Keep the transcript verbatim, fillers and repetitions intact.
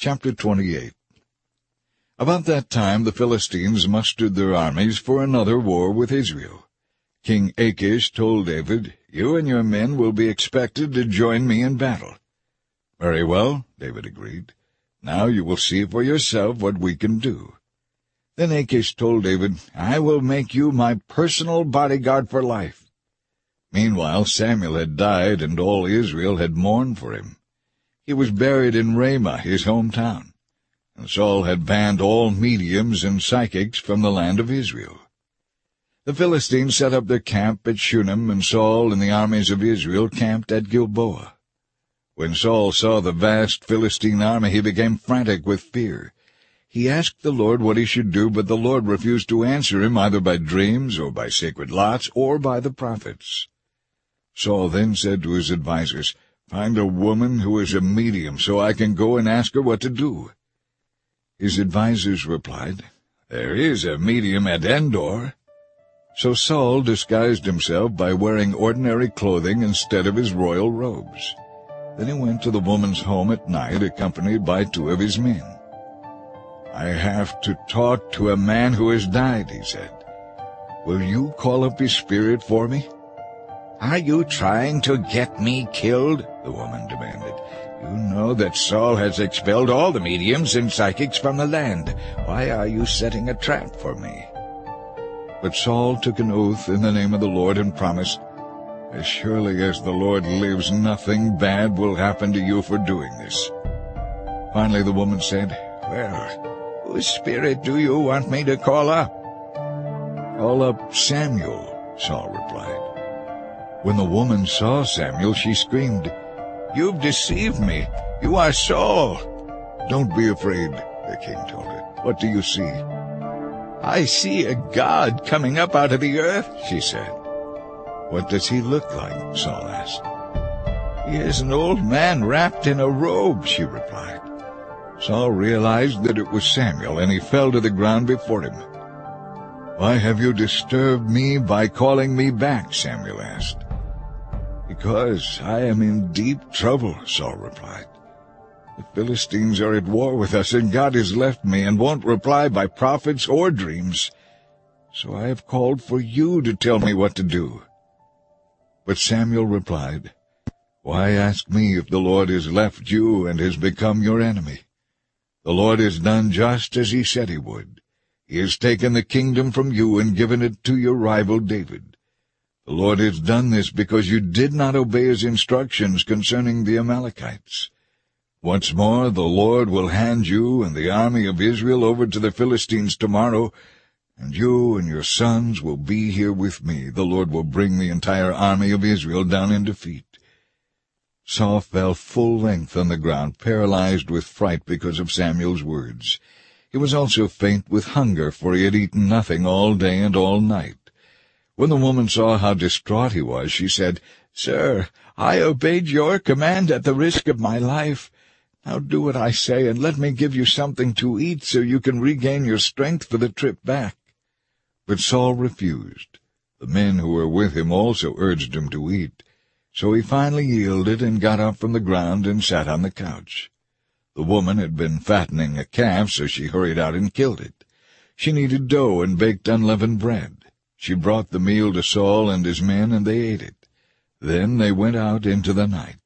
Chapter twenty-eight. About that time the Philistines mustered their armies for another war with Israel. King Achish told David, "You and your men will be expected to join me in battle." "Very well," David agreed. "Now you will see for yourself what we can do." Then Achish told David, "I will make you my personal bodyguard for life." Meanwhile Samuel had died, and all Israel had mourned for him. He was buried in Ramah, his hometown, and Saul had banned all mediums and psychics from the land of Israel. The Philistines set up their camp at Shunem, and Saul and the armies of Israel camped at Gilboa. When Saul saw the vast Philistine army, he became frantic with fear. He asked the Lord what he should do, but the Lord refused to answer him either by dreams or by sacred lots or by the prophets. Saul then said to his advisers, "Find a woman who is a medium, so I can go and ask her what to do." His advisers replied, "There is a medium at Endor." So Saul disguised himself by wearing ordinary clothing instead of his royal robes. Then he went to the woman's home at night, accompanied by two of his men. "I have to talk to a man who has died," he said. "Will you call up his spirit for me?" "Are you trying to get me killed?" the woman demanded. "You know that Saul has expelled all the mediums and psychics from the land. Why are you setting a trap for me?" But Saul took an oath in the name of the Lord and promised, "As surely as the Lord lives, nothing bad will happen to you for doing this." Finally the woman said, "Well, whose spirit do you want me to call up?" "Call up Samuel," Saul replied. When the woman saw Samuel, she screamed, "You've deceived me! You are Saul!" "Don't be afraid," the king told her. "What do you see?" "I see a god coming up out of the earth," she said. "What does he look like?" Saul asked. "He is an old man wrapped in a robe," she replied. Saul realized that it was Samuel, and he fell to the ground before him. "Why have you disturbed me by calling me back?" Samuel asked. "Because I am in deep trouble," Saul replied. "The Philistines are at war with us, and God has left me and won't reply by prophets or dreams. So I have called for you to tell me what to do." But Samuel replied, "Why ask me if the Lord has left you and has become your enemy? The Lord has done just as he said he would. He has taken the kingdom from you and given it to your rival David. The Lord has done this because you did not obey his instructions concerning the Amalekites. Once more the Lord will hand you and the army of Israel over to the Philistines tomorrow, and you and your sons will be here with me. The Lord will bring the entire army of Israel down in defeat." Saul fell full length on the ground, paralyzed with fright because of Samuel's words. He was also faint with hunger, for he had eaten nothing all day and all night. When the woman saw how distraught he was, she said, "Sir, I obeyed your command at the risk of my life. Now do what I say, and let me give you something to eat so you can regain your strength for the trip back." But Saul refused. The men who were with him also urged him to eat. So he finally yielded and got up from the ground and sat on the couch. The woman had been fattening a calf, so she hurried out and killed it. She kneaded dough and baked unleavened bread. She brought the meal to Saul and his men, and they ate it. Then they went out into the night.